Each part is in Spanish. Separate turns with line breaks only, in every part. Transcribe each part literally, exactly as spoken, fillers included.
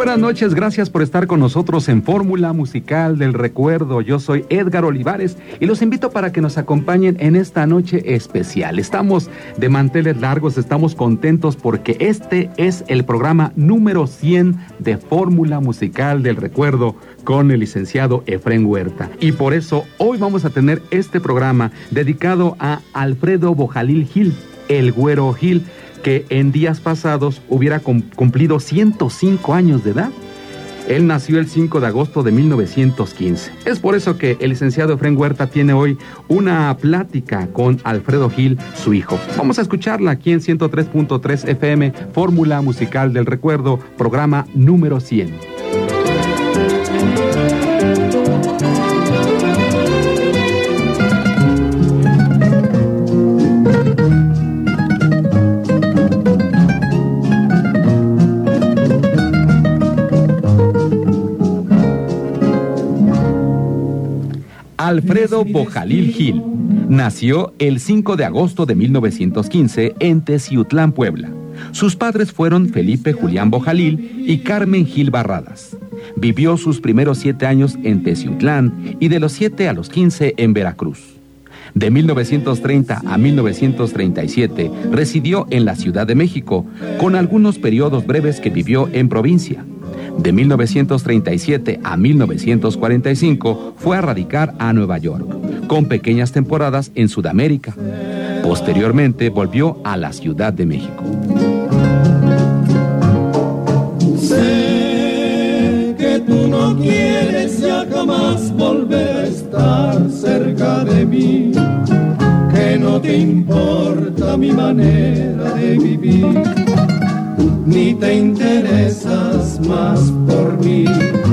buenas noches, gracias por estar con nosotros en Fórmula Musical del Recuerdo. Yo soy Edgar Olivares y los invito para que nos acompañen en esta noche especial. Estamos de manteles largos, estamos contentos porque este es el programa número cien de Fórmula Musical del Recuerdo con el licenciado Efrén Huerta. Y por eso hoy vamos a tener este programa dedicado a Alfredo Bojalil Gil, el Güero Gil, que en días pasados hubiera cumplido ciento cinco años de edad. Él nació el cinco de agosto de mil novecientos quince. Es por eso que el licenciado Efrén Huerta tiene hoy una plática con Alfredo Gil, su hijo. Vamos a escucharla aquí en ciento tres punto tres F M, Fórmula Musical del Recuerdo, programa número cien. Alfredo Bojalil Gil nació el cinco de agosto de mil novecientos quince en Teciutlán, Puebla. Sus padres fueron Felipe Julián Bojalil y Carmen Gil Barradas. Vivió sus primeros siete años en Teciutlán y de los siete a los quince en Veracruz. De mil novecientos treinta a mil novecientos treinta y siete residió en la Ciudad de México, con algunos periodos breves que vivió en provincia. De mil novecientos treinta y siete a mil novecientos cuarenta y cinco fue a radicar a Nueva York, con pequeñas temporadas en Sudamérica. Posteriormente volvió a la Ciudad de México.
Sé que tú no quieres ya jamás volver a estar cerca de mí, que no te importa mi manera de vivir, ni te interesas más por mí.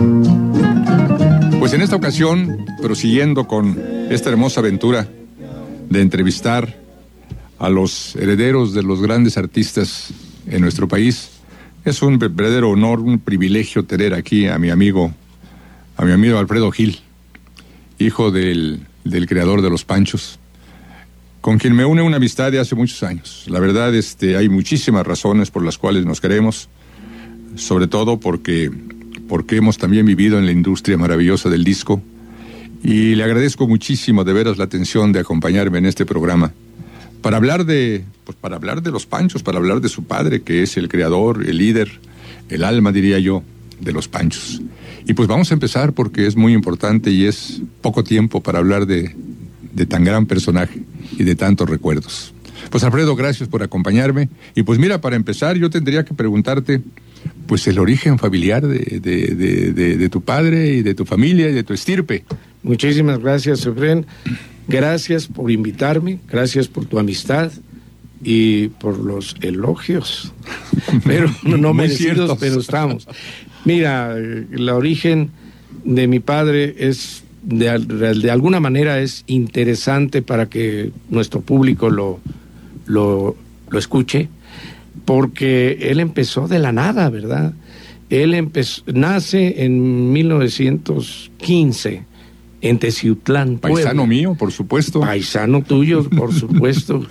Pues en esta ocasión, prosiguiendo con esta hermosa aventura de entrevistar a los herederos de los grandes artistas en nuestro país, es un verdadero honor, un privilegio tener aquí a mi amigo, a mi amigo Alfredo Gil, hijo del, del creador de Los Panchos, con quien me une una amistad de hace muchos años. La verdad, este, hay muchísimas razones por las cuales nos queremos, sobre todo porque, porque hemos también vivido en la industria maravillosa del disco, y le agradezco muchísimo de veras la atención de acompañarme en este programa, para hablar de, pues para hablar de Los Panchos, para hablar de su padre, que es el creador, el líder, el alma, diría yo, de Los Panchos. Y pues vamos a empezar porque es muy importante y es poco tiempo para hablar de, de tan gran personaje y de tantos recuerdos. Pues Alfredo, gracias por acompañarme. Y pues mira, para empezar yo tendría que preguntarte pues el origen familiar de, de, de, de, de tu padre y de tu familia y de tu estirpe.
Muchísimas gracias, Efrén. Gracias por invitarme, gracias por tu amistad y por los elogios, pero no merecidos, pero estamos. Mira, el origen de mi padre es De, de alguna manera es interesante para que nuestro público lo, lo, lo escuche, porque él empezó de la nada, ¿verdad? Él empezó, nace en mil novecientos quince en Teciutlán, Puebla.
Paisano mío, por supuesto.
Paisano tuyo, por supuesto.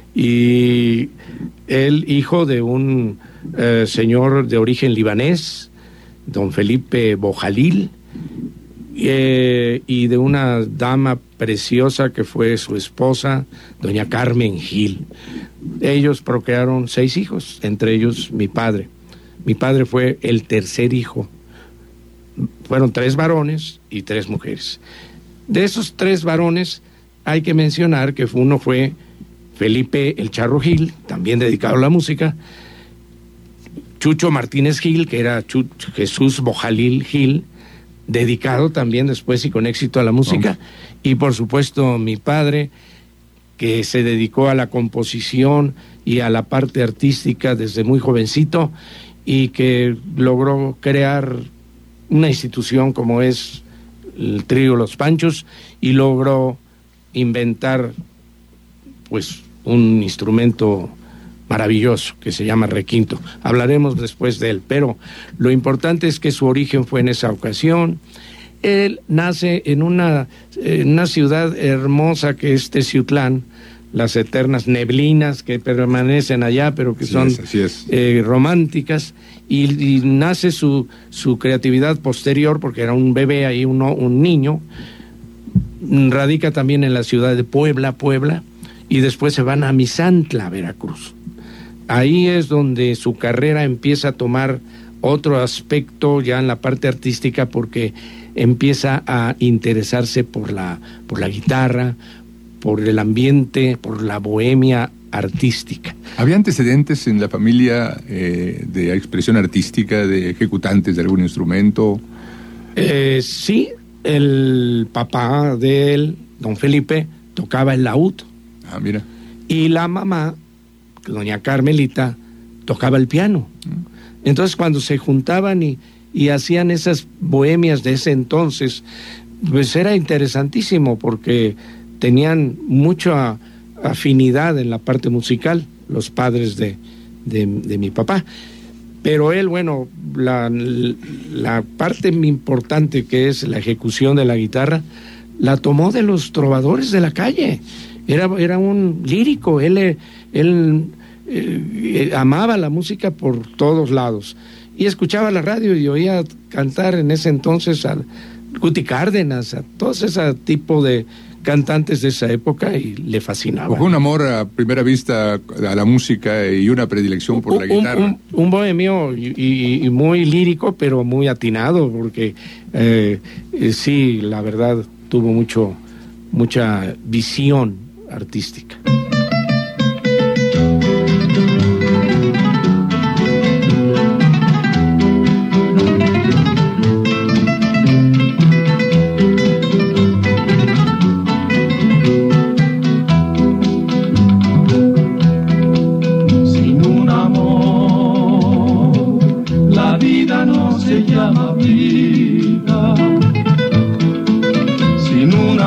Y él, hijo de un eh, señor de origen libanés, don Felipe Bojalil, Eh, y de una dama preciosa que fue su esposa, doña Carmen Gil. Ellos procrearon seis hijos, entre ellos mi padre. Mi padre fue el tercer hijo. Fueron tres varones y tres mujeres. De esos tres varones hay que mencionar que uno fue Felipe el Charro Gil, también dedicado a la música, Chucho Martínez Gil, que era Chu- Jesús Bojalil Gil, dedicado también después y con éxito a la música, oh. Y por supuesto mi padre, que se dedicó a la composición y a la parte artística desde muy jovencito y que logró crear una institución como es el trío Los Panchos y logró inventar pues un instrumento maravilloso que se llama requinto. Hablaremos después de él, pero lo importante es que su origen fue en esa ocasión. Él nace en una, en una ciudad hermosa que es Teciutlán, las eternas neblinas que permanecen allá, pero que
así
son
es, así es.
Eh, románticas, y, y nace su, su creatividad posterior, porque era un bebé ahí, uno, un niño, radica también en la ciudad de Puebla, Puebla, y después se van a Misantla, Veracruz. Ahí es donde su carrera empieza a tomar otro aspecto ya en la parte artística, porque empieza a interesarse por la, por la guitarra, por el ambiente, por la bohemia artística.
¿Había antecedentes en la familia eh, de expresión artística, de ejecutantes de algún instrumento?
Eh, sí, el papá de él, don Felipe, tocaba el laúd.
Ah, mira.
Y la mamá, doña Carmelita, tocaba el piano. Entonces, cuando se juntaban y, y hacían esas bohemias de ese entonces, pues era interesantísimo, porque tenían mucha afinidad en la parte musical, los padres de, de, de mi papá. Pero él, bueno, la, la parte importante, que es la ejecución de la guitarra, la tomó de los trovadores de la calle. Era, era un lírico, él, él eh, amaba la música por todos lados. Y escuchaba la radio y oía cantar en ese entonces a Guti Cárdenas, a todos ese tipo de cantantes de esa época, y le fascinaba.
Fue un amor a primera vista a la música y una predilección por
un,
la guitarra.
Un, un, un bohemio y, y, y muy lírico, pero muy atinado, porque eh, eh, sí, la verdad, tuvo mucho, mucha visión artística.
Se llama vida, sin un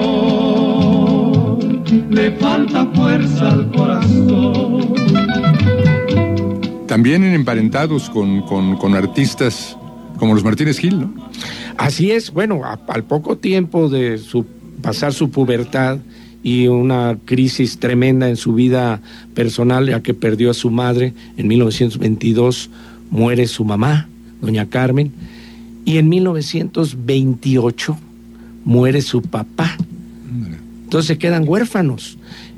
amor le falta fuerza al corazón.
También emparentados con, con, con artistas como los Martínez Gil, ¿no?
Así es, bueno, a, al poco tiempo de su, pasar su pubertad y una crisis tremenda en su vida personal, ya que perdió a su madre en mil novecientos veintidós, muere su mamá, doña Carmen, y en mil novecientos veintiocho muere su papá. Entonces se quedan huérfanos,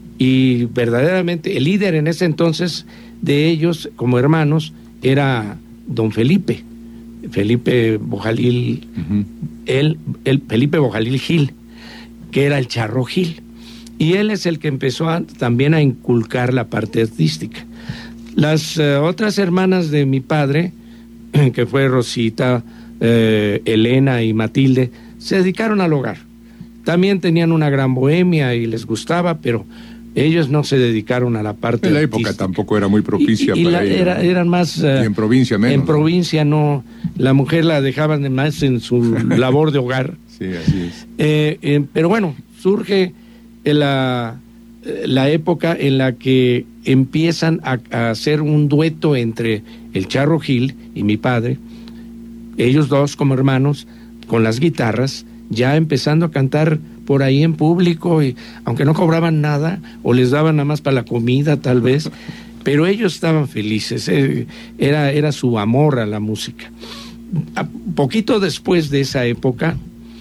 y verdaderamente el líder en ese entonces de ellos como hermanos era don Felipe, Felipe Bojalil, uh-huh. él, él, Felipe Bojalil Gil, que era el Charro Gil, y él es el que empezó a, también a inculcar la parte artística. Las uh, otras hermanas de mi padre, que fue Rosita, eh, Elena y Matilde, se dedicaron al hogar. También tenían una gran bohemia y les gustaba, pero ellos no se dedicaron a la parte
en la
artística.
Época tampoco era muy propicia
y, y
para
la,
ellos.
Era, eran más... Uh,
y en provincia menos.
En provincia no, la mujer la dejaban más en su labor de hogar.
Sí, así es.
Eh, eh, pero bueno, surge la, la época en la que empiezan a, a hacer un dueto entre el Charro Gil y mi padre, ellos dos como hermanos, con las guitarras, ya empezando a cantar por ahí en público, y aunque no cobraban nada, o les daban nada más para la comida tal vez, pero ellos estaban felices, eh, era, era su amor a la música. A poquito después de esa época,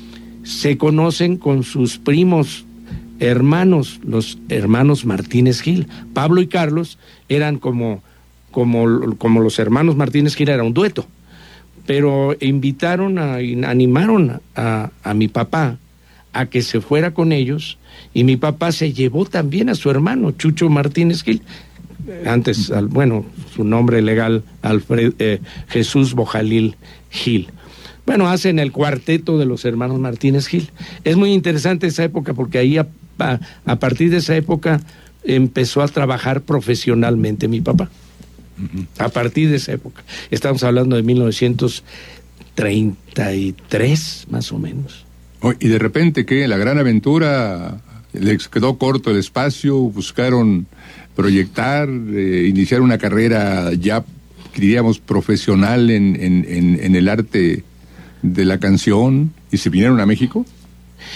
se conocen con sus primos hermanos, los hermanos Martínez Gil. Pablo y Carlos eran como, como, como los hermanos Martínez Gil, era un dueto, pero invitaron, a, animaron a, a mi papá a que se fuera con ellos, y mi papá se llevó también a su hermano Chucho Martínez Gil, antes, al, bueno, su nombre legal, Alfred, eh, Jesús Bojalil Gil. Bueno, hacen el cuarteto de los hermanos Martínez Gil. Es muy interesante esa época, porque ahí a, a, a partir de esa época empezó a trabajar profesionalmente mi papá. Uh-huh. A partir de esa época. Estamos hablando de mil novecientos treinta y tres, más o menos.
Oh, y de repente, ¿qué? La gran aventura, les quedó corto el espacio, buscaron proyectar, eh, iniciar una carrera ya, diríamos, profesional en, en, en, en el arte de la canción, y se vinieron a México.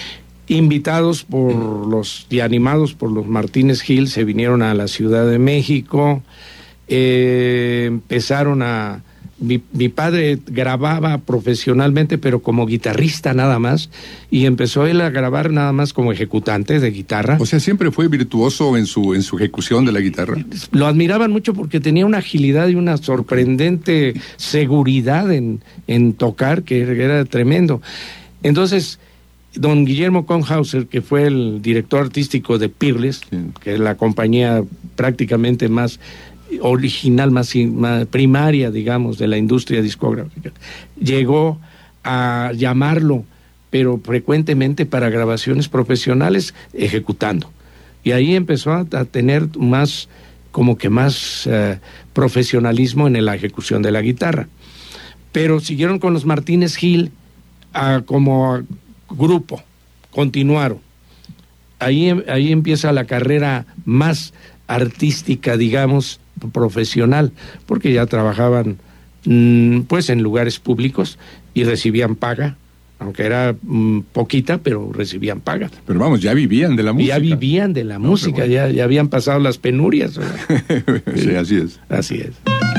invitados por los y animados por los Martínez Gil, se vinieron a la Ciudad de México, eh, empezaron a... Mi, mi padre grababa profesionalmente, pero como guitarrista nada más, y empezó él a grabar nada más como ejecutante de guitarra.
O sea, siempre fue virtuoso en su en su ejecución de la guitarra.
Lo admiraban mucho porque tenía una agilidad y una sorprendente seguridad en, en tocar, que era tremendo. Entonces, don Guillermo Konhauser, que fue el director artístico de Peerless, sí, que es la compañía prácticamente más original, más, más primaria, digamos, de la industria discográfica, llegó a llamarlo, pero frecuentemente para grabaciones profesionales, ejecutando. Y ahí empezó a, a tener más, como que más uh, profesionalismo en la ejecución de la guitarra. Pero siguieron con los Martínez Gil uh, como grupo, continuaron. Ahí, ahí empieza la carrera más artística, digamos, profesional, porque ya trabajaban mmm, pues en lugares públicos y recibían paga, aunque era mmm, poquita, pero recibían paga.
Pero vamos, ya vivían de la música.
Ya vivían de la no, música, bueno. ya, ya habían pasado las penurias.
Sí, así es.
Así es.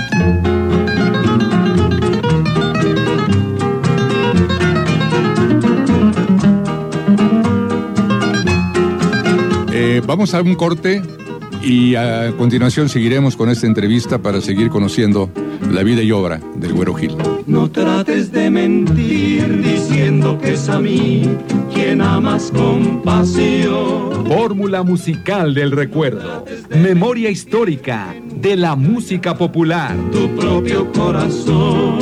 Eh, vamos a un corte y a continuación seguiremos con esta entrevista para seguir conociendo la vida y obra del Güero Gil.
No trates de mentir diciendo que es a mí quien amas con pasión.
Fórmula musical del recuerdo. Memoria histórica de la música popular.
Tu propio corazón.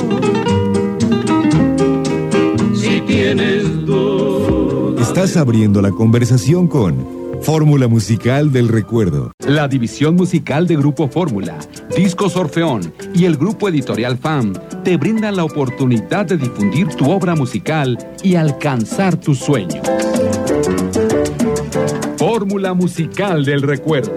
Si tienes dudas.
Estás abriendo la conversación con Fórmula musical del recuerdo.
La división musical de Grupo Fórmula, Discos Orfeón y el Grupo Editorial F A M te brindan la oportunidad de difundir tu obra musical y alcanzar tus sueños. Fórmula musical del recuerdo.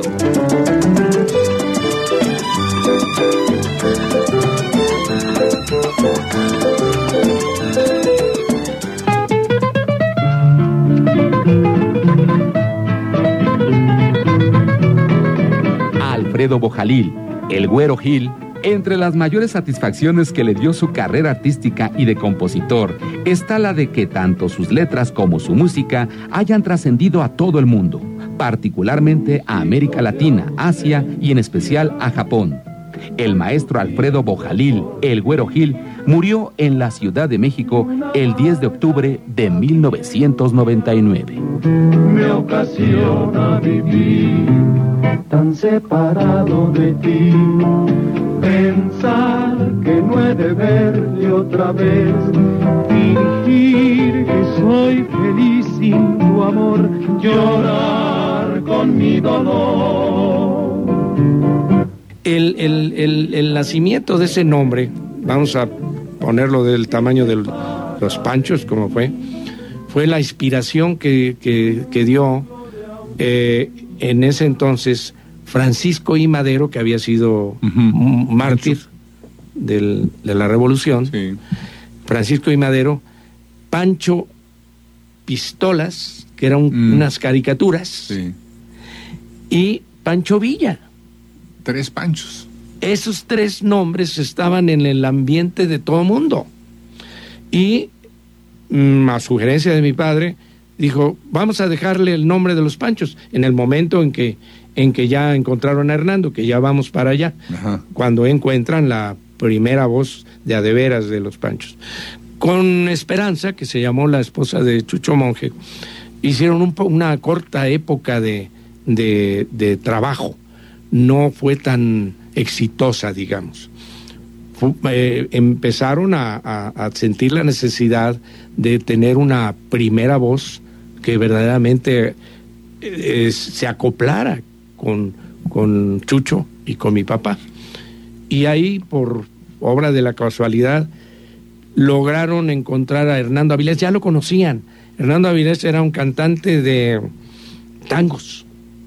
Alfredo Bojalil, el Güero Gil, entre las mayores satisfacciones que le dio su carrera artística y de compositor, está la de que tanto sus letras como su música hayan trascendido a todo el mundo, particularmente a América Latina, Asia y en especial a Japón. El maestro Alfredo Bojalil, el Güero Gil, murió en la Ciudad de México el diez de octubre de mil novecientos noventa y nueve.
Me ocasiona vivir tan separado de ti, pensar que no he de verte otra vez, fingir que soy feliz sin tu amor, llorar con mi dolor.
El, el, el, el nacimiento de ese nombre, vamos a ponerlo del tamaño de los Panchos, como fue, fue la inspiración que, que, que dio eh, en ese entonces Francisco I. Madero, que había sido uh-huh. mártir del, de la Revolución. Sí. Francisco I. Madero, Pancho Pistolas, que eran mm. unas caricaturas, sí. y Pancho Villa.
Tres Panchos.
Esos tres nombres estaban en el ambiente de todo el mundo. Y mm, a sugerencia de mi padre, dijo, vamos a dejarle el nombre de los Panchos, en el momento en que, en que ya encontraron a Hernando, que ya vamos para allá, ajá. cuando encuentran la primera voz de a de veras de los Panchos. Con Esperanza, que se llamó la esposa de Chucho Monje, hicieron un, una corta época de, de, de trabajo. No fue tan exitosa, digamos. Fue, eh, empezaron a, a, a sentir la necesidad de tener una primera voz que verdaderamente eh, se acoplara con, con Chucho y con mi papá. Y ahí, por obra de la casualidad, lograron encontrar a Hernando Avilés. Ya lo conocían. Hernando Avilés era un cantante de tangos.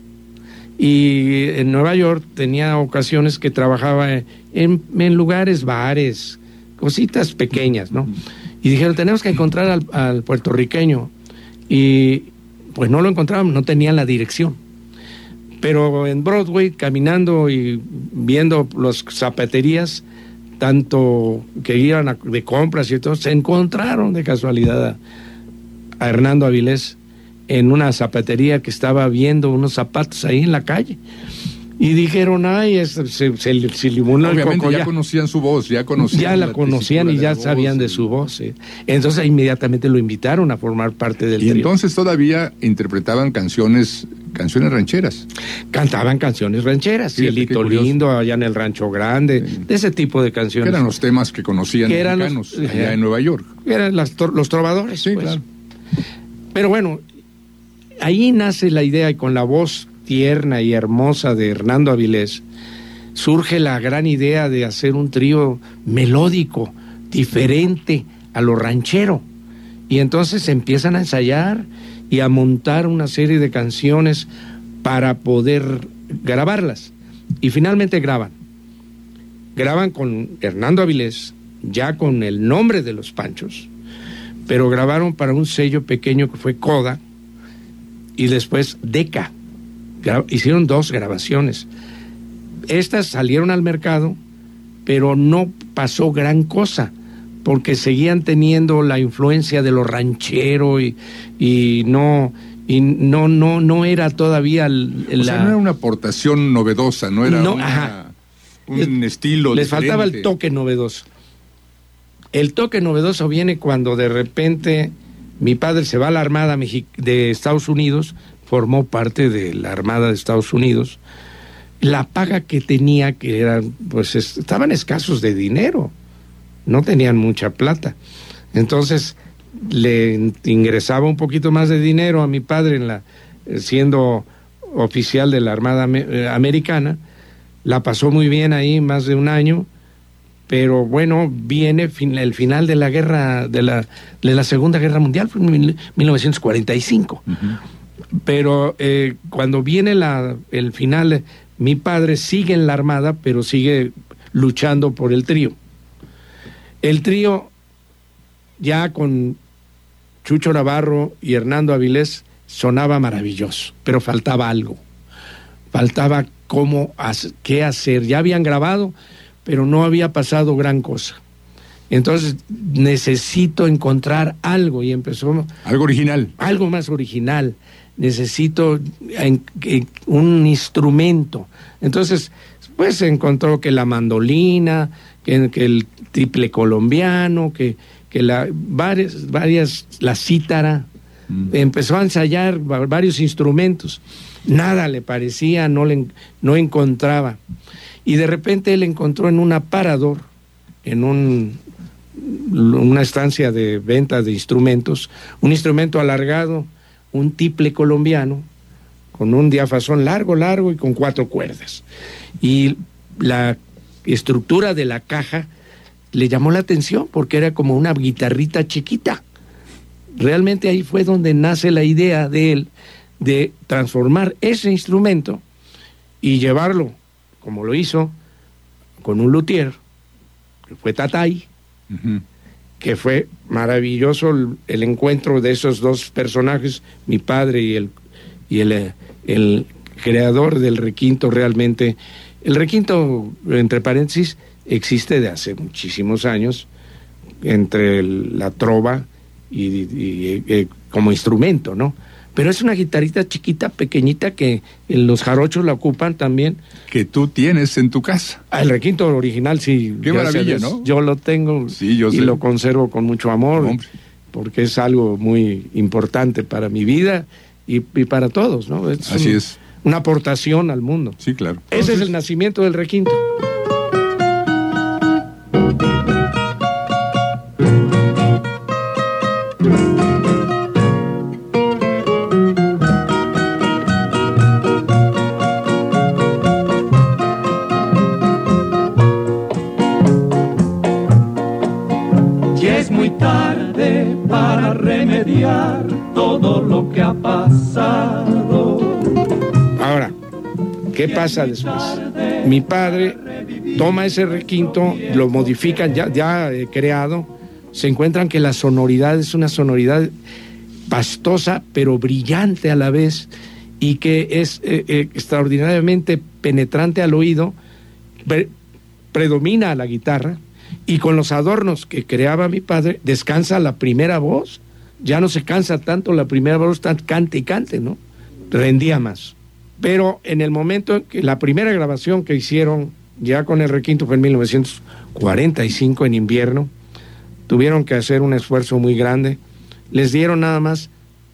Y en Nueva York tenía ocasiones que trabajaba en, en lugares, bares, cositas pequeñas, ¿no? Y dijeron, tenemos que encontrar al, al puertorriqueño. Y pues no lo encontraban, no tenían la dirección. Pero en Broadway, caminando y viendo las zapaterías, tanto que iban a, de compras y todo, se encontraron de casualidad a, a Hernando Avilés en una zapatería que estaba viendo unos zapatos ahí en la calle. Y dijeron, ay, es, se, se, se limonó el
Obviamente
coco.
ya,
Ya
conocían su voz, ya conocían
Ya la, la conocían y ya
de
sabían
voz,
de su voz. Sí. Entonces inmediatamente lo invitaron a formar parte del
y
trío.
entonces todavía interpretaban canciones, canciones rancheras.
Cantaban canciones rancheras,
Fíjate,
Cielito Lindo, allá en el Rancho Grande, sí. de ese tipo de canciones.
Que eran los temas que conocían
que eran
mexicanos
los,
allá
eh,
en Nueva York.
Eran las, los trovadores.
Sí,
pues.
claro.
Pero bueno, ahí nace la idea, y con la voz tierna y hermosa de Hernando Avilés, surge la gran idea de hacer un trío melódico, diferente a lo ranchero. Y entonces empiezan a ensayar y a montar una serie de canciones para poder grabarlas. Y finalmente graban. Graban con Hernando Avilés, ya con el nombre de los Panchos, pero grabaron para un sello pequeño que fue Coda, y después Decca. Gra- hicieron dos grabaciones. Estas salieron al mercado, pero no pasó gran cosa, porque seguían teniendo la influencia de lo ranchero y, y no y no no no era todavía el,
O
la...
sea, no era una aportación novedosa, no era
No,
una,
ajá.
un
Les-
estilo
Les
diferente.
faltaba el toque novedoso. El toque novedoso viene cuando de repente mi padre se va a la Armada Mexi- de Estados Unidos, formó parte de la Armada de Estados Unidos. La paga que tenía, que eran, pues es- estaban escasos de dinero, no tenían mucha plata. Entonces le ingresaba un poquito más de dinero a mi padre en la, siendo oficial de la Armada me- eh, Americana. La pasó muy bien ahí, más de un año, pero bueno, viene fin- el final de la guerra, de la, de la Segunda Guerra Mundial, fue en mil- mil novecientos cuarenta y cinco.
Ujú.
Pero eh, cuando viene la, el final, mi padre sigue en la Armada, pero sigue luchando por el trío. El trío, ya con Chucho Navarro y Hernando Avilés, sonaba maravilloso, pero faltaba algo. Faltaba cómo, hacer, qué hacer. Ya habían grabado, pero no había pasado gran cosa. Entonces, necesito encontrar algo, y empezó
Algo original.
algo más original. Necesito en, en, un instrumento. Entonces, pues se encontró que la mandolina, que, que el triple colombiano, que, que la, varias, varias, la cítara. Mm. Empezó a ensayar varios instrumentos. Nada le parecía, no, le, no encontraba. Y de repente él encontró en un aparador, en un, una estancia de venta de instrumentos, un instrumento alargado, un tiple colombiano, con un diapasón largo, largo y con cuatro cuerdas. Y la estructura de la caja le llamó la atención porque era como una guitarrita chiquita. Realmente ahí fue donde nace la idea de él de transformar ese instrumento y llevarlo, como lo hizo, con un luthier, que fue Tatay, uh-huh. que fue maravilloso el, el encuentro de esos dos personajes, mi padre y el y el, el creador del requinto. Realmente el requinto, entre paréntesis, existe de hace muchísimos años, entre el, la trova y, y, y eh, como instrumento, ¿no? Pero es una guitarrita chiquita, pequeñita, que los jarochos la ocupan también.
Que tú tienes en tu casa.
Ah, el requinto original, sí.
Qué maravilla, ¿no?
Yo lo tengo,
sí, yo
y
sé.
Lo conservo con mucho amor,
Hombre.
Porque es algo muy importante para mi vida y, y para todos, ¿no? Es
Así
un,
es.
Una aportación al mundo.
Sí, claro.
Ese Entonces... es el nacimiento del requinto.
Todo lo que ha pasado.
Ahora, ¿qué pasa después? Mi padre toma ese requinto, lo modifican, ya, ya eh, creado, se encuentran que la sonoridad es una sonoridad pastosa pero brillante a la vez, y que es eh, eh, extraordinariamente penetrante al oído, pre- predomina a la guitarra, y con los adornos que creaba mi padre, descansa la primera voz, ya no se cansa tanto la primera voz, tan cante y cante, ¿no? Rendía más. Pero en el momento en que la primera grabación que hicieron ya con el requinto fue en mil novecientos cuarenta y cinco, en invierno, tuvieron que hacer un esfuerzo muy grande, les dieron nada más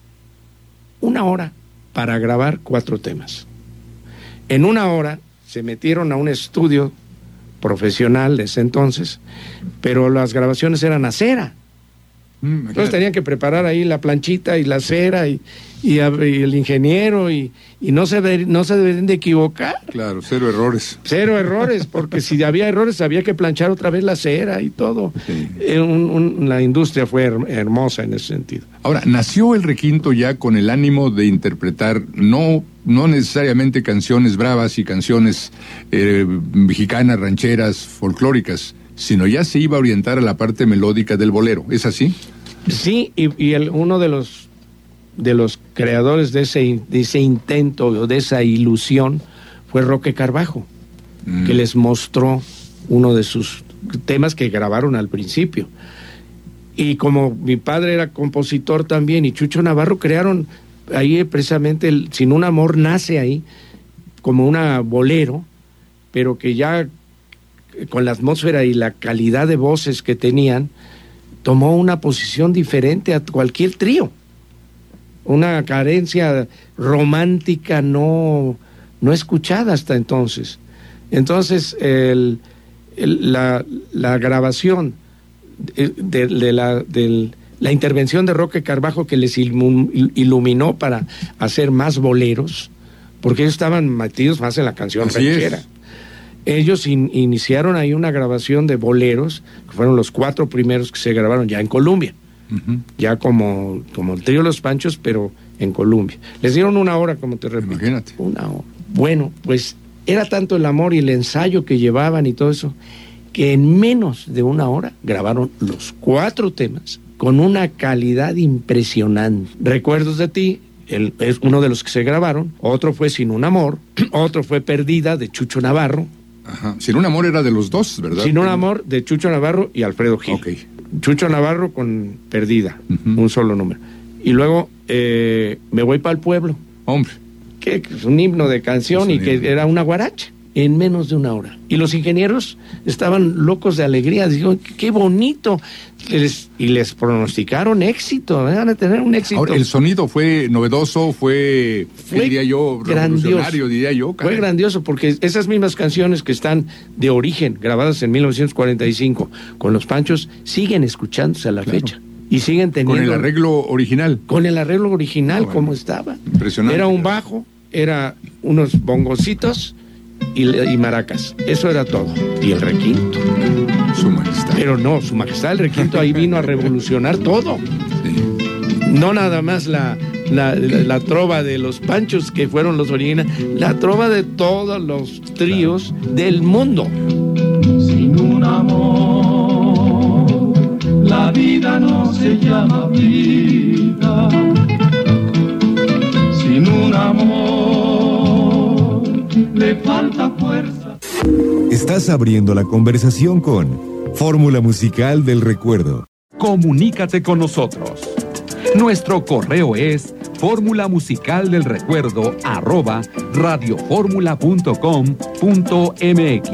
una hora para grabar cuatro temas. En una hora se metieron a un estudio profesional de ese entonces, pero las grabaciones eran a cera. Mm, Entonces tenían que preparar ahí la planchita y la cera y, y, y el ingeniero y, y no se de, no se deben de equivocar.
Claro, cero errores.
Cero errores, porque si había errores había que planchar otra vez la cera y todo. Sí. Eh, un, un, la industria fue her- hermosa en ese sentido.
Ahora, nació el requinto ya con el ánimo de interpretar no, no necesariamente canciones bravas y canciones eh, mexicanas, rancheras, folclóricas, sino ya se iba a orientar a la parte melódica del bolero. ¿Es así?
Sí, y, y el, uno de los de los creadores de ese, de ese intento o de esa ilusión fue Roque Carbajo, mm. que les mostró uno de sus temas que grabaron al principio. Y como mi padre era compositor también y Chucho Navarro, crearon ahí precisamente el Sin un amor, nace ahí como una bolero, pero que ya con la atmósfera y la calidad de voces que tenían, tomó una posición diferente a cualquier trío. Una carencia romántica no, no escuchada hasta entonces. Entonces, el, el, la, la grabación de, de, de, la, de la intervención de Roque Carbajo, que les iluminó para hacer más boleros, porque ellos estaban metidos más en la canción ranchera. Ellos in, iniciaron ahí una grabación de boleros, que fueron los cuatro primeros que se grabaron ya en Colombia, uh-huh. ya como, como el trío Los Panchos, pero en Colombia. Les dieron una hora, como te repito.
Imagínate.
Una hora. Bueno, pues era tanto el amor y el ensayo que llevaban y todo eso, que en menos de una hora grabaron los cuatro temas con una calidad impresionante. Recuerdos de ti, el, es uno de los que se grabaron, otro fue Sin un amor, otro fue Perdida, de Chucho Navarro.
Ajá. Sin un amor era de los dos, ¿verdad?
Sin un amor, de Chucho Navarro y Alfredo Gil.
Okay.
Chucho Navarro con Perdida, uh-huh. un solo número. Y luego eh, Me voy para el pueblo.
Hombre.
Que es un himno de canción y que himno. Era una guaracha, en menos de una hora. Y los ingenieros estaban locos de alegría, digo, qué bonito. Les, y les pronosticaron éxito, van a tener un éxito.
Ahora, el sonido fue novedoso, fue, fue diría yo, revolucionario, grandioso. diría yo. Caray.
Fue grandioso, porque esas mismas canciones que están de origen, grabadas en mil novecientos cuarenta y cinco, con Los Panchos, siguen escuchándose a la claro. fecha. Y siguen teniendo...
Con el arreglo original.
Con el arreglo original, ah, bueno. como estaba.
Impresionante.
Era un bajo, era unos bongocitos y, y maracas. Eso era todo. Y el requinto.
Su majestad.
Pero no, su majestad el requinto ahí vino a revolucionar todo. Sí. No nada más la, la, la, la trova de Los Panchos, que fueron los originales, la trova de todos los tríos claro. del mundo.
Sin un amor, la vida no se llama vida. Sin un amor, le falta fuerza.
Estás abriendo la conversación con Fórmula Musical del Recuerdo.
Comunícate con nosotros. Nuestro correo es fórmula musical del recuerdo arroba radioformula punto com punto mx.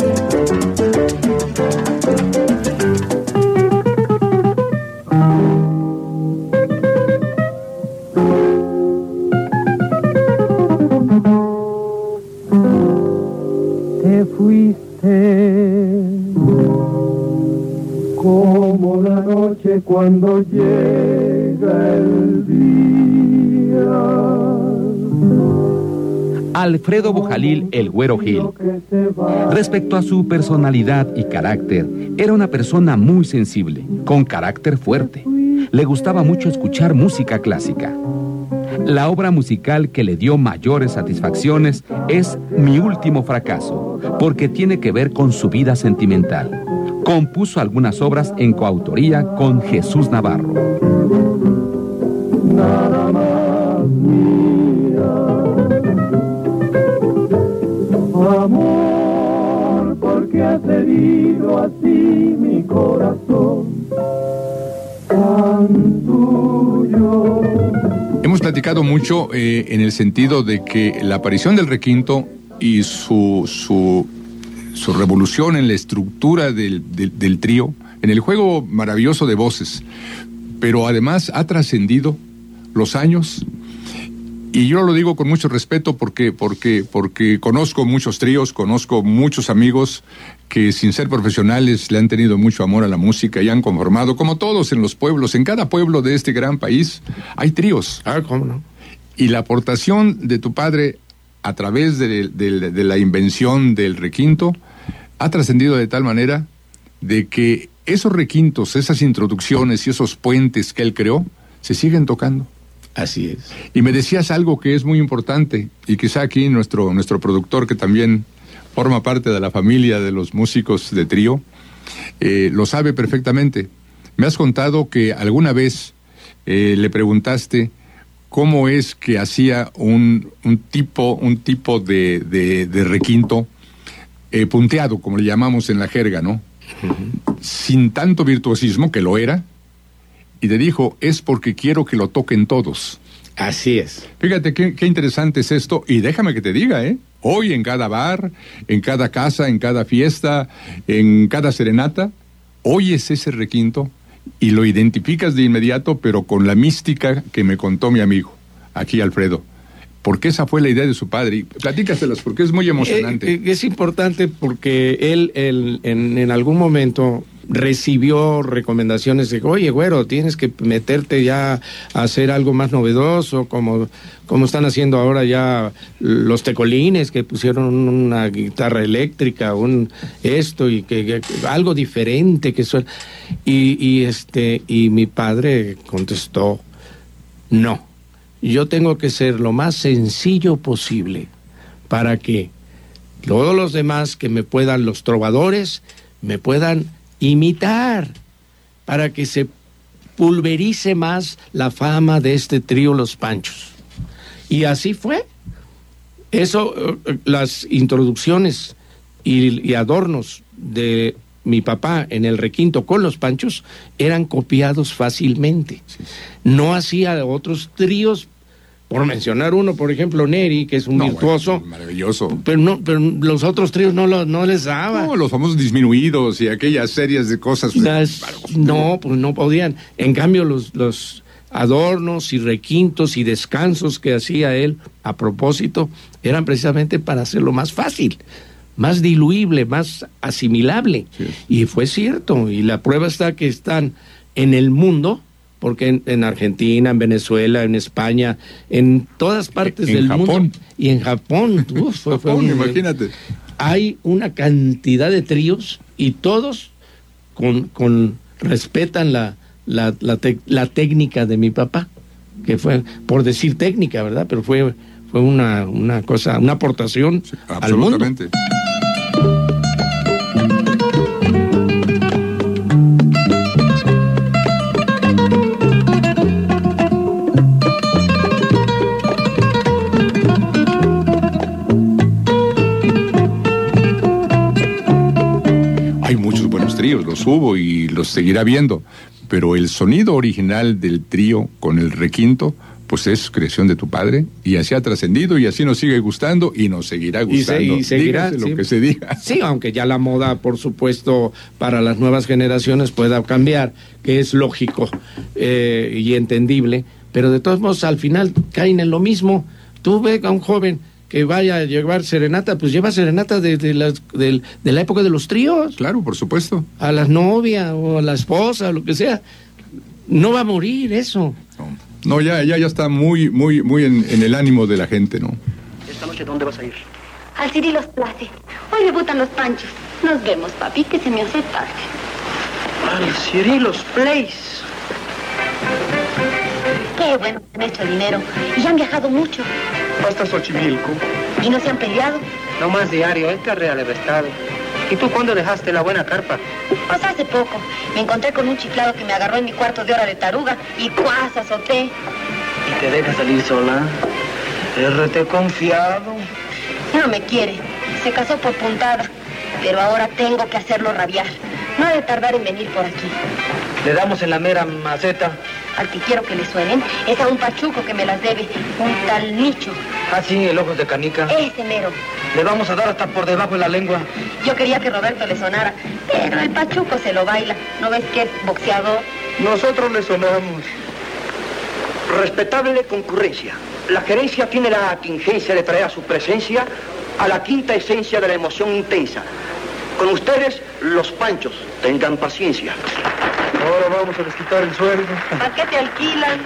Te fuiste como la noche cuando llega el día.
Alfredo Bojalil, el Güero Gil. Respecto a su personalidad y carácter, era una persona muy sensible, con carácter fuerte. Le gustaba mucho escuchar música clásica. La obra musical que le dio mayores satisfacciones es Mi último fracaso, porque tiene que ver con su vida sentimental. Compuso algunas obras en coautoría con Jesús Navarro.
nada más mía. Amor, porque has herido así mi corazón tan tuyo.
Hemos platicado mucho eh, en el sentido de que la aparición del requinto y su, su, su revolución en la estructura del, del, del trío, en el juego maravilloso de voces, pero además ha trascendido los años, y yo lo digo con mucho respeto porque, porque, porque conozco muchos tríos, conozco muchos amigos que sin ser profesionales le han tenido mucho amor a la música y han conformado, como todos en los pueblos, en cada pueblo de este gran país hay tríos.
Ah, ¿cómo no?
Y la aportación de tu padre a través de, de, de la invención del requinto ha trascendido de tal manera de que esos requintos, esas introducciones y esos puentes que él creó, se siguen tocando.
Así es.
Y me decías algo que es muy importante, y quizá aquí nuestro, nuestro productor, que también forma parte de la familia de los músicos de trío, eh, lo sabe perfectamente. Me has contado que alguna vez eh, le preguntaste cómo es que hacía un, un tipo, un tipo de, de, de requinto eh, punteado, como le llamamos en la jerga, ¿no? Uh-huh. Sin tanto virtuosismo, que lo era, y te dijo, es porque quiero que lo toquen todos.
Así es.
Fíjate qué, qué interesante es esto, y déjame que te diga, ¿eh? Hoy en cada bar, en cada casa, en cada fiesta, en cada serenata, oyes ese requinto y lo identificas de inmediato, pero con la mística que me contó mi amigo, aquí Alfredo. Porque esa fue la idea de su padre. Y platícaselas, porque es muy emocionante.
Eh, eh, es importante porque él, él en, en algún momento recibió recomendaciones de, oye, güero, tienes que meterte ya a hacer algo más novedoso, como, como están haciendo ahora ya los tecolines, que pusieron una guitarra eléctrica, un esto, y que, que algo diferente que suena. Y, y, este, y mi padre contestó, no, yo tengo que ser lo más sencillo posible para que todos los demás que me puedan, los trovadores, me puedan imitar, para que se pulverice más la fama de este trío Los Panchos. Y así fue. Eso, las introducciones y, y adornos de mi papá en el requinto con Los Panchos eran copiados fácilmente. No hacía otros tríos, por mencionar uno, por ejemplo, Neri, que es un no, virtuoso.
Bueno, maravilloso.
Pero no, pero los otros tríos no, lo, no les daba.
No, los famosos disminuidos y aquellas series de cosas.
Las, no, pues no podían. En cambio, los, los adornos y requintos y descansos que hacía él, a propósito, eran precisamente para hacerlo más fácil, más diluible, más asimilable. Sí. Y fue cierto. Y la prueba está que están en el mundo, porque en, en Argentina, en Venezuela, en España, en todas partes
en
del
Japón.
mundo. Y en Japón. Uf, fue, fue
Japón,
un,
imagínate.
Hay una cantidad de tríos y todos con, con respetan la, la, la, te, la técnica de mi papá, que fue, por decir técnica, ¿verdad? Pero fue, fue una, una cosa, una aportación sí, al mundo.
Absolutamente. Los hubo y los seguirá viendo, pero el sonido original del trío con el requinto, pues es creación de tu padre, y así ha trascendido y así nos sigue gustando y nos seguirá gustando.
Y, se, y seguirá,
Dígase
sí.
lo que se diga.
Sí, aunque ya la moda, por supuesto, para las nuevas generaciones pueda cambiar, que es lógico eh, y entendible, pero de todos modos al final caen en lo mismo. Tú ves a un joven que vaya a llevar serenata, pues lleva serenata de, de, la, de, de la época de los tríos.
Claro, por supuesto.
A la novia o a la esposa, lo que sea. No va a morir eso.
No, no ya, ya, ya está muy, muy, muy en, en el ánimo de la gente, ¿no?
¿Esta noche dónde vas a ir?
Al Cirilos Place. Hoy debutan Los Panchos. Nos vemos, papi, que se me hace tarde.
Al Cirilos Place.
Qué bueno que han hecho dinero. Y han viajado mucho.
Hasta Xochimilco.
¿Y no se han peleado?
No más diario, este arrea del estado. ¿Y tú cuándo dejaste la buena carpa?
Pues hace poco. Me encontré con un chiflado que me agarró en mi cuarto de hora de taruga y ¡cuás! Azoté.
¿Y te deja salir sola? R T confiado.
No me quiere. Se casó por puntada. Pero ahora tengo que hacerlo rabiar. No ha de tardar en venir por aquí.
Le damos en la mera maceta.
Al que quiero que le suenen es a un pachuco que me las debe. Un tal Nicho.
Ah, sí, el ojos de canica.
Ese mero.
Le vamos a dar hasta por debajo de la lengua.
Yo quería que Roberto le sonara, pero el pachuco se lo baila. ¿No ves que es boxeador?
Nosotros le sonamos.
Respetable concurrencia. La gerencia tiene la atingencia de traer a su presencia a la quinta esencia de la emoción intensa. Con ustedes, los Panchos. Tengan paciencia.
Ahora vamos a desquitar el sueldo.
¿Para qué te alquilan?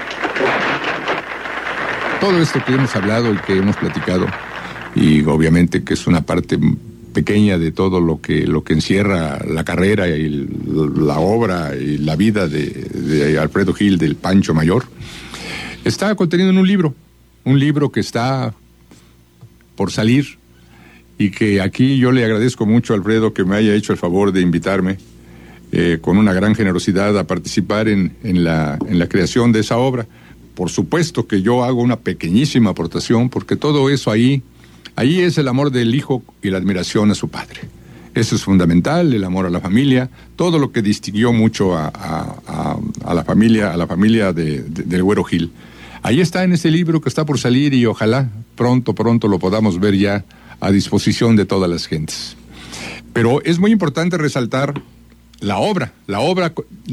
Todo esto que hemos hablado y que hemos platicado, y obviamente que es una parte pequeña de todo lo que lo que encierra la carrera y la obra y la vida de, de Alfredo Gil, del Pancho Mayor, está contenido en un libro, un libro que está por salir y que aquí yo le agradezco mucho a Alfredo que me haya hecho el favor de invitarme eh, con una gran generosidad a participar en, en, la, en la creación de esa obra. Por supuesto que yo hago una pequeñísima aportación porque todo eso ahí, ahí es el amor del hijo y la admiración a su padre. Eso es fundamental, el amor a la familia, todo lo que distinguió mucho a, a, a, a la familia, a la familia de, de, del Güero Gil. Ahí está en ese libro que está por salir y ojalá pronto, pronto lo podamos ver ya a disposición de todas las gentes. Pero es muy importante resaltar la obra, la obra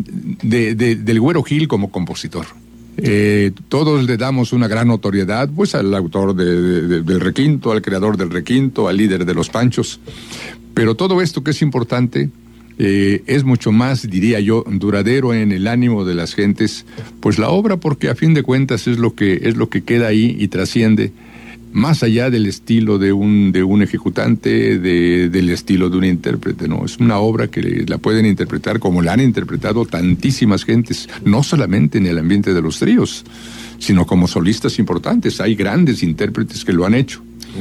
de, de, del Güero Gil como compositor. Eh, todos le damos una gran notoriedad pues al autor de, de, del requinto, al creador del requinto, al líder de los Panchos, pero todo esto que es importante eh, es mucho más, diría yo, duradero en el ánimo de las gentes, pues la obra, porque a fin de cuentas es lo que es lo que queda ahí y trasciende más allá del estilo de un de un ejecutante, de, del estilo de un intérprete, ¿no? Es una obra que la pueden interpretar como la han interpretado tantísimas gentes, no solamente en el ambiente de los tríos, sino como solistas importantes. Hay grandes intérpretes que lo han hecho.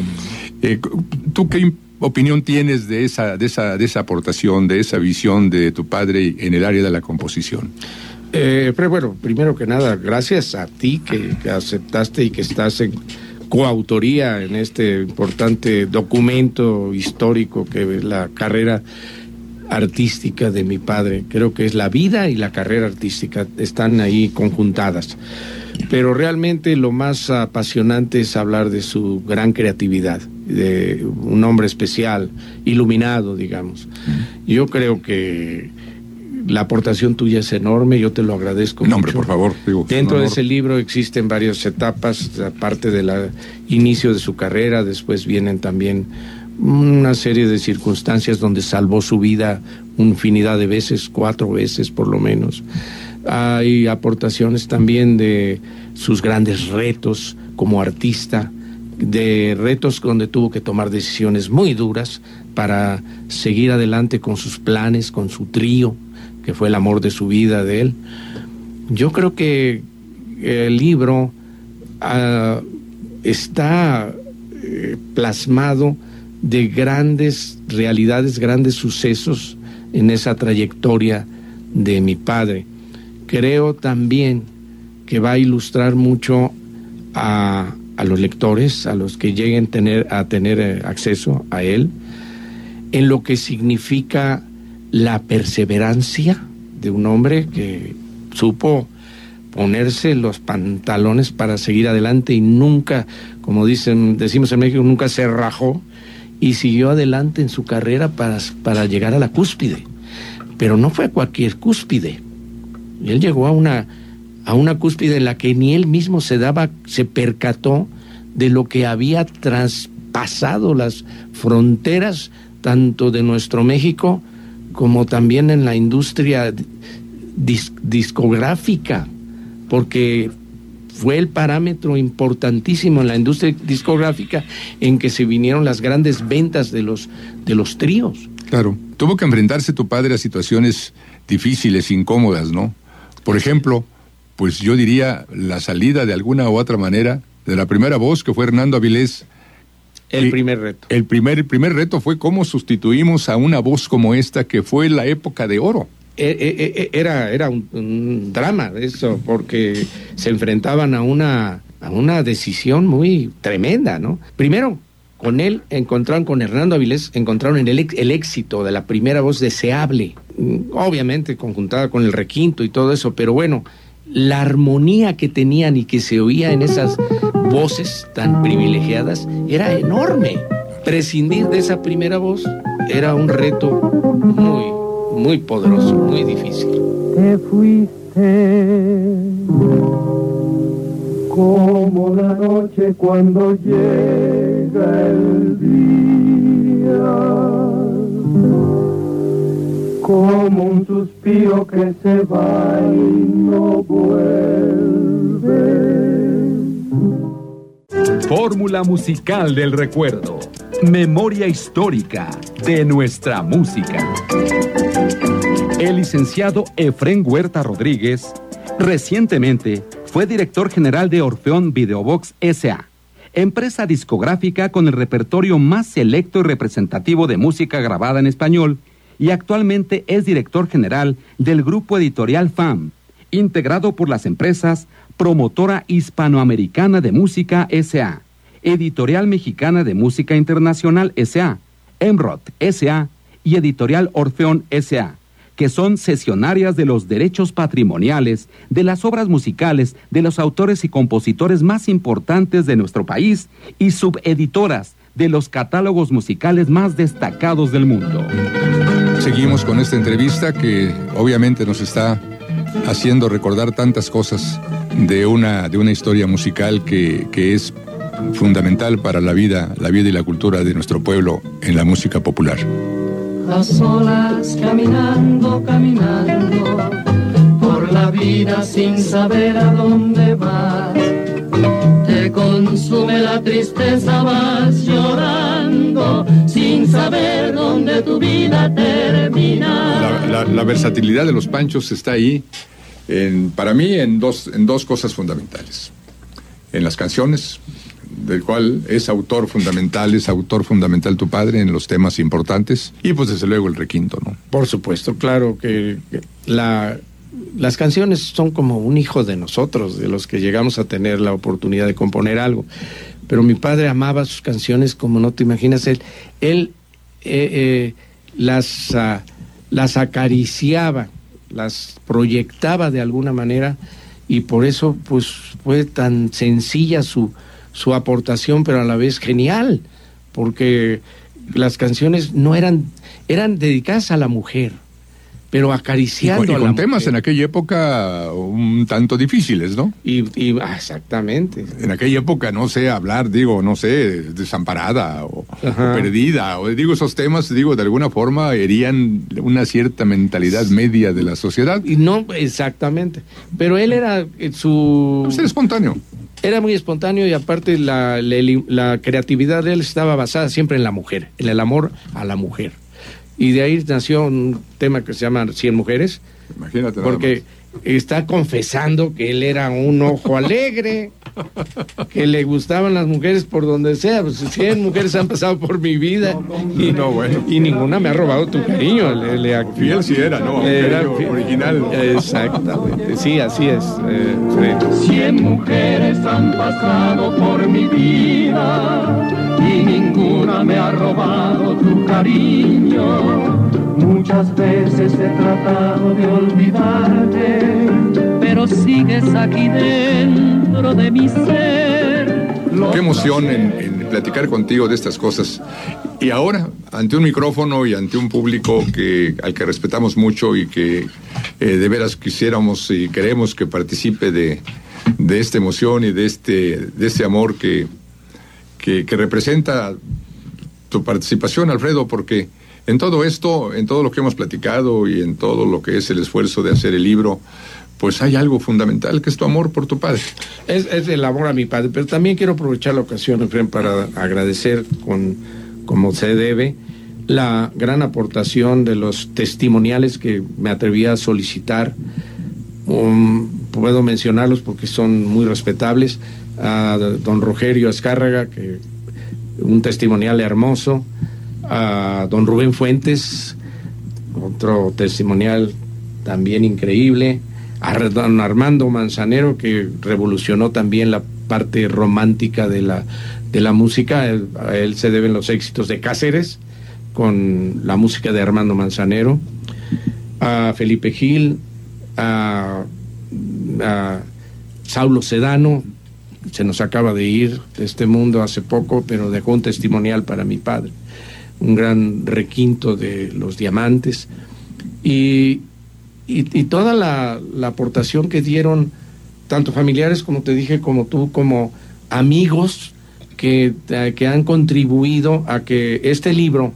Eh, ¿Tú qué opinión tienes de esa, de esa, de esa aportación, de esa visión de tu padre en el área de la composición?
Eh, pero bueno, primero que nada, gracias a ti que, que aceptaste y que estás en coautoría en este importante documento histórico que es la carrera artística de mi padre. Creo que es la vida y la carrera artística, están ahí conjuntadas. Pero realmente lo más apasionante es hablar de su gran creatividad, de un hombre especial, iluminado, digamos. Yo creo que la aportación tuya es enorme, yo te lo agradezco
no,
mucho.
Hombre, por favor. Digo,
Dentro
no,
de ese libro existen varias etapas, aparte del inicio de su carrera, después vienen también una serie de circunstancias donde salvó su vida infinidad de veces, cuatro veces por lo menos. Hay aportaciones también de sus grandes retos como artista, de retos donde tuvo que tomar decisiones muy duras para seguir adelante con sus planes, con su trío, que fue el amor de su vida de él. Yo creo que el libro uh, está eh, plasmado de grandes realidades, grandes sucesos en esa trayectoria de mi padre. Creo también que va a ilustrar mucho a, a los lectores, a los que lleguen tener, a tener eh, acceso a él, en lo que significa la perseverancia de un hombre que supo ponerse los pantalones para seguir adelante y nunca, como dicen, decimos en México, nunca se rajó y siguió adelante en su carrera para, para llegar a la cúspide. Pero no fue a cualquier cúspide. Él llegó a una, a una cúspide en la que ni él mismo se daba, se percató de lo que había traspasado las fronteras tanto de nuestro México como también en la industria dis, discográfica, porque fue el parámetro importantísimo en la industria discográfica en que se vinieron las grandes ventas de los, de los tríos.
Claro, tuvo que enfrentarse tu padre a situaciones difíciles, incómodas, ¿no? Por ejemplo, pues yo diría la salida de alguna u otra manera de la primera voz, que fue Hernando Avilés.
El primer reto.
El primer, el primer reto fue cómo sustituimos a una voz como esta, que fue la época de oro
era, era un, un drama eso, porque se enfrentaban a una, a una decisión muy tremenda, ¿no? Primero, con él encontraron, con Hernando Avilés, encontraron el, el éxito de la primera voz deseable, obviamente conjuntada con el requinto y todo eso, pero bueno, la armonía que tenían y que se oía en esas voces tan privilegiadas era enorme. Prescindir de esa primera voz era un reto muy, muy poderoso, muy difícil.
Te fuiste como la noche cuando llega el día, como un suspiro que se va y no vuelve.
Fórmula musical del recuerdo. Memoria histórica de nuestra música. El licenciado Efrén Huerta Rodríguez recientemente fue director general de Orfeón Videobox S A, empresa discográfica con el repertorio más selecto y representativo de música grabada en español, y actualmente es director general del grupo editorial F A M, integrado por las empresas Promotora Hispanoamericana de Música S A, Editorial Mexicana de Música Internacional S A, Emrod S A y Editorial Orfeón S A, que son cesionarias de los derechos patrimoniales de las obras musicales de los autores y compositores más importantes de nuestro país y subeditoras de los catálogos musicales más destacados del mundo.
Seguimos con esta entrevista que obviamente nos está haciendo recordar tantas cosas de una, de una historia musical que, que es fundamental para la vida, la vida y la cultura de nuestro pueblo en la música popular.
A solas caminando, caminando por la vida sin saber a dónde vas. Te consume la tristeza, vas llorando sin saber dónde tu vida termina.
La, la, la versatilidad de los Panchos está ahí, en, para mí, en dos, en dos cosas fundamentales. En las canciones, del cual es autor fundamental, es autor fundamental tu padre en los temas importantes, y pues desde luego el requinto, ¿no?
Por supuesto, claro que la, las canciones son como un hijo de nosotros, de los que llegamos a tener la oportunidad de componer algo, pero mi padre amaba sus canciones como no te imaginas. Él, él eh, eh, las, uh, las acariciaba, las proyectaba de alguna manera, y por eso pues fue tan sencilla su su aportación, pero a la vez genial, porque las canciones no eran, eran dedicadas a la mujer, pero acariciando
y con, y
a la
con temas
mujer.
En aquella época un tanto difíciles, ¿no?
Y, y ah, exactamente.
En aquella época, no sé, hablar, digo, no sé, desamparada o, o perdida, o digo, esos temas, digo, de alguna forma herían una cierta mentalidad media de la sociedad.
Y no, exactamente. Pero él era eh, su...
Pues era espontáneo.
Era muy espontáneo, y aparte la, la, la creatividad de él estaba basada siempre en la mujer, en el amor a la mujer. Y de ahí nació un tema que se llama Cien Mujeres.
Imagínate.
Porque está confesando que él era un ojo alegre, que le gustaban las mujeres por donde sea. Pues cien mujeres han pasado por mi vida y, no, bueno. y ninguna me ha robado tu cariño. Le, le,
fiel sí era, ¿no? Era fiel, original.
Exactamente, sí, así es. Eh,
Cien mujeres han pasado por mi vida y ninguna me ha robado tu cariño. Muchas veces he tratado de olvidarte, pero sigues aquí dentro de mi ser.
Qué emoción en, en platicar contigo de estas cosas. Y ahora, ante un micrófono y ante un público que al que respetamos mucho y que eh, de veras quisiéramos y queremos que participe de, de esta emoción y de este, de este amor que, que, que representa tu participación, Alfredo, porque en todo esto, en todo lo que hemos platicado y en todo lo que es el esfuerzo de hacer el libro, pues hay algo fundamental, que es tu amor por tu padre.
Es, es el amor a mi padre, pero también quiero aprovechar la ocasión, Efrén, para agradecer, con, como se debe, la gran aportación de los testimoniales que me atreví a solicitar. Um, puedo mencionarlos porque son muy respetables. A don Rogerio Azcárraga, que un testimonial hermoso. A don Rubén Fuentes, otro testimonial también increíble, a don Armando Manzanero, que revolucionó también la parte romántica de la, de la música. A él, a él se deben los éxitos de Cáceres, con la música de Armando Manzanero, a Felipe Gil, a, a Saulo Sedano, se nos acaba de ir de este mundo hace poco, pero dejó un testimonial para mi padre, un gran requinto de Los Diamantes, y, y, y toda la, la aportación que dieron tanto familiares, como te dije, como tú, como amigos que, que han contribuido a que este libro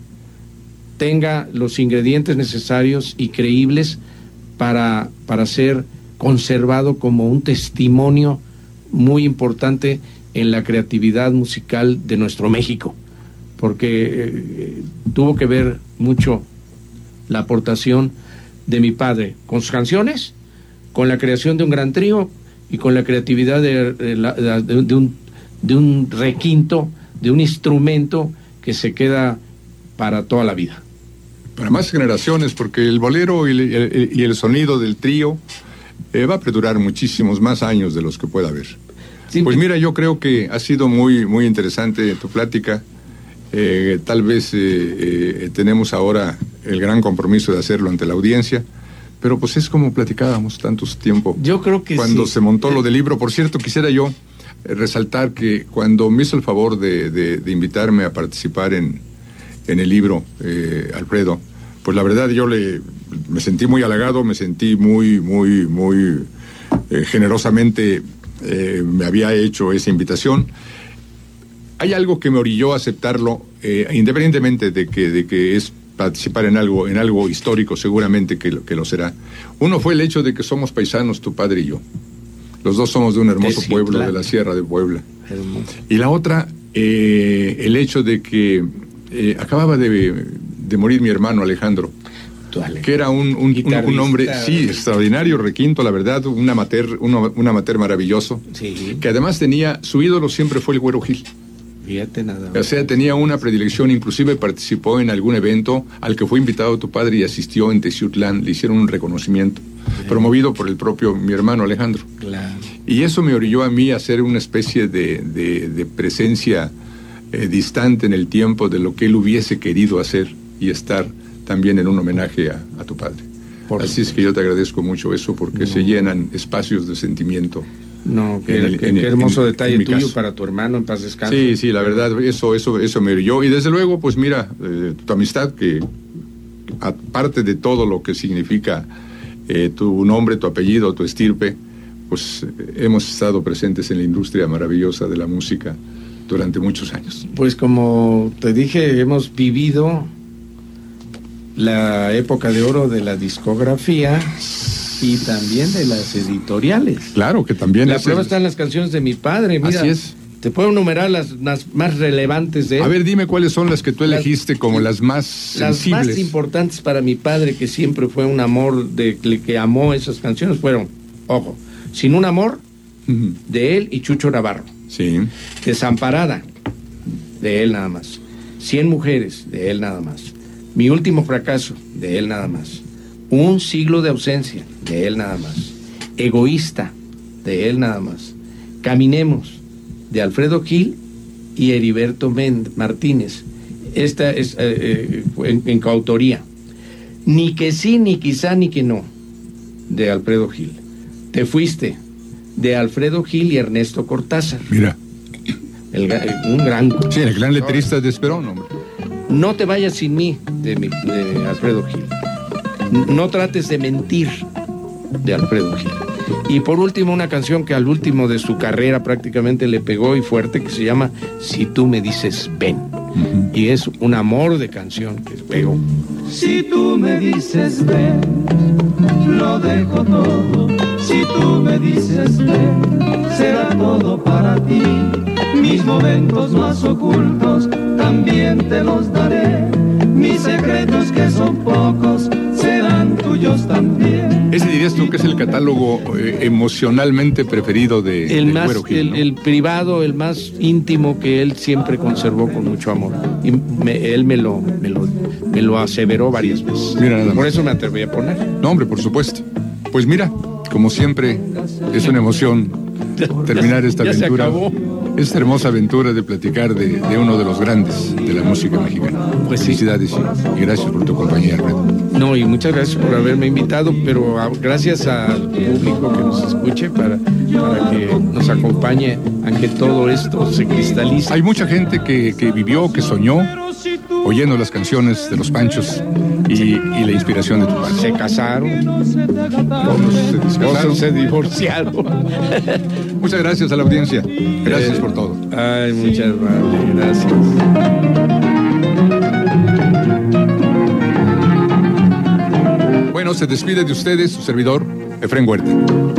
tenga los ingredientes necesarios y creíbles para, para ser conservado como un testimonio muy importante en la creatividad musical de nuestro México, porque eh, tuvo que ver mucho la aportación de mi padre con sus canciones, con la creación de un gran trío y con la creatividad de, de, de, de, un, de un requinto, de un instrumento que se queda para toda la vida.
Para más generaciones, porque el bolero y el, y el sonido del trío eh, va a perdurar muchísimos más años de los que pueda haber. Sí, pues mira, yo creo que ha sido muy, muy interesante tu plática. Eh, tal vez eh, eh, tenemos ahora el gran compromiso de hacerlo ante la audiencia, pero pues es como platicábamos tantos tiempo.
Yo creo que
cuando
sí.
se montó lo del libro. Por cierto, quisiera yo eh, resaltar que cuando me hizo el favor de, de, de invitarme a participar en, en el libro, eh, Alfredo, pues la verdad yo le me sentí muy halagado, me sentí muy, muy, muy eh, generosamente eh, me había hecho esa invitación. Hay algo que me orilló a aceptarlo, eh, independientemente de que, de que es participar en algo, en algo histórico, seguramente que lo, que lo será. Uno fue el hecho de que somos paisanos, tu padre y yo. Los dos somos de un hermoso
sí,
pueblo,
claro,
de la Sierra de Puebla.
Hermoso.
Y la otra, eh, el hecho de que eh, acababa de, de morir mi hermano Alejandro, que era un, un, un, un hombre, sí, extraordinario, requinto, la verdad, un amateur, un, un amateur maravilloso,
sí,
que además tenía, su ídolo siempre fue el Güero Gil.
Fíjate nada más.
O sea, tenía una predilección, inclusive participó en algún evento al que fue invitado tu padre y asistió en Teciutlán, le hicieron un reconocimiento, sí, promovido por el propio mi hermano Alejandro.
Claro.
Y eso me orilló a mí a hacer una especie de, de, de presencia eh, distante en el tiempo de lo que él hubiese querido hacer y estar también en un homenaje a, a tu padre. Por Así es que yo te agradezco mucho eso, porque no. se llenan espacios de sentimiento.
No, qué, el, qué, qué hermoso en, detalle en tuyo caso. Para tu hermano, en paz descanse.
Sí, sí, la verdad, eso, eso, eso me orilló. Y desde luego, pues mira, eh, tu amistad, que aparte de todo lo que significa eh, tu nombre, tu apellido, tu estirpe, pues eh, hemos estado presentes en la industria maravillosa de la música durante muchos años.
Pues como te dije, hemos vivido la época de oro de la discografía y también de las editoriales.
Claro, que también
la
es
prueba
el...
está en las canciones de mi padre. Mira,
así es.
Te puedo enumerar las, las más relevantes de él.
A ver, dime cuáles son las que tú elegiste las, como las más sensibles.
Las más importantes para mi padre, que siempre fue un amor, de que amó esas canciones, fueron, ojo, Sin un amor, uh-huh, de él y Chucho Navarro.
Sí.
Desamparada, de él nada más. Cien mujeres, de él nada más. Mi último fracaso, de él nada más. Un siglo de ausencia, de él nada más. Egoísta, de él nada más. Caminemos, de Alfredo Gil y Heriberto Mend Martínez. Esta es eh, eh, en, en coautoría. Ni que sí, ni quizá, ni que no, de Alfredo Gil. Te fuiste, de Alfredo Gil y Ernesto Cortázar.
Mira.
El, un gran...
Sí, el gran letrista de Esperón, hombre.
No te vayas sin mí, de, mi, de Alfredo Gil. No trates de mentir, de Alfredo Gil. Y por último, una canción que al último de su carrera prácticamente le pegó y fuerte, que se llama Si tú me dices ven. Uh-huh. Y es un amor de canción que pegó.
Si tú me dices ven, lo dejo todo. Si tú me dices ven, será todo para ti. Mis momentos más ocultos también te los daré. Mis secretos, que son pocos, serán tuyos. tuyos también.
Ese dirías tú que es el catálogo eh, emocionalmente preferido de
el
de
más
Güero Gil,
el,
¿no?
el privado, el más íntimo, que él siempre conservó con mucho amor, y me, él me lo, me lo me lo aseveró varias veces.
Mira, nada más.
Por eso me atreví a poner.
No, hombre, por supuesto. Pues mira, como siempre, es una emoción terminar esta
Ya se
aventura.
acabó.
Esta hermosa aventura de platicar de, de uno de los grandes de la música mexicana.
Pues sí.
Felicidades y, y gracias por tu compañía, Alfredo.
No, y muchas gracias por haberme invitado, pero a, gracias al público que nos escuche para, para que nos acompañe a que todo esto se cristalice.
Hay mucha gente que, que vivió, que soñó, oyendo las canciones de los Panchos y, y la inspiración de tu padre.
Se casaron,
Todos se descasaron.
todos se divorciaron.
Muchas gracias a la audiencia. Gracias por todo.
Ay, muchas gracias.
Bueno, se despide de ustedes su servidor, Efrén Huerta.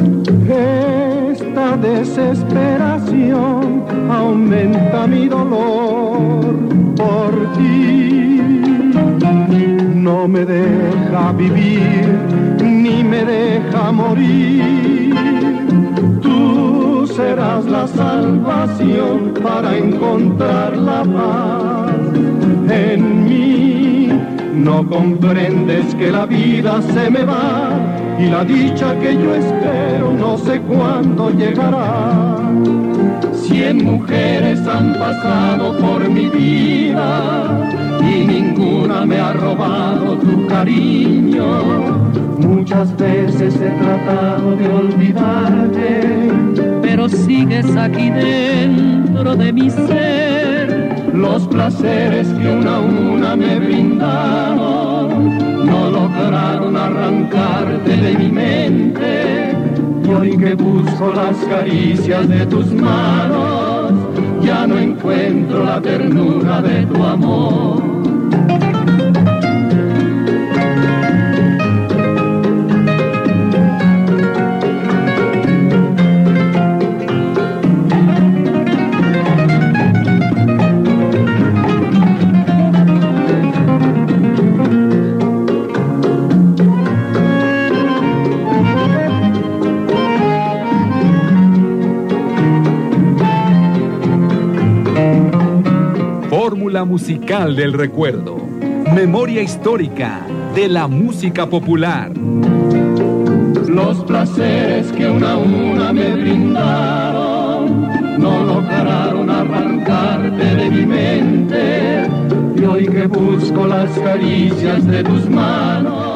Esta desesperación aumenta mi dolor por ti. No me deja vivir ni me deja morir. Tú serás la salvación para encontrar la paz en mí. No comprendes que la vida se me va y la dicha que yo espero no sé cuándo llegará. Cien mujeres han pasado por mi vida y ninguna me ha robado tu cariño. Muchas veces he tratado de olvidarte,
pero sigues aquí dentro de mi ser.
los placeres que una a una me brindaron no lograron arrancarte de mi mente. Y hoy que busco las caricias de tus manos, ya no encuentro la ternura de tu amor.
Fórmula musical del recuerdo. Memoria histórica de la música popular.
Los placeres que una a una me brindaron no lograron arrancarte de mi mente. Y hoy que busco las caricias de tus manos,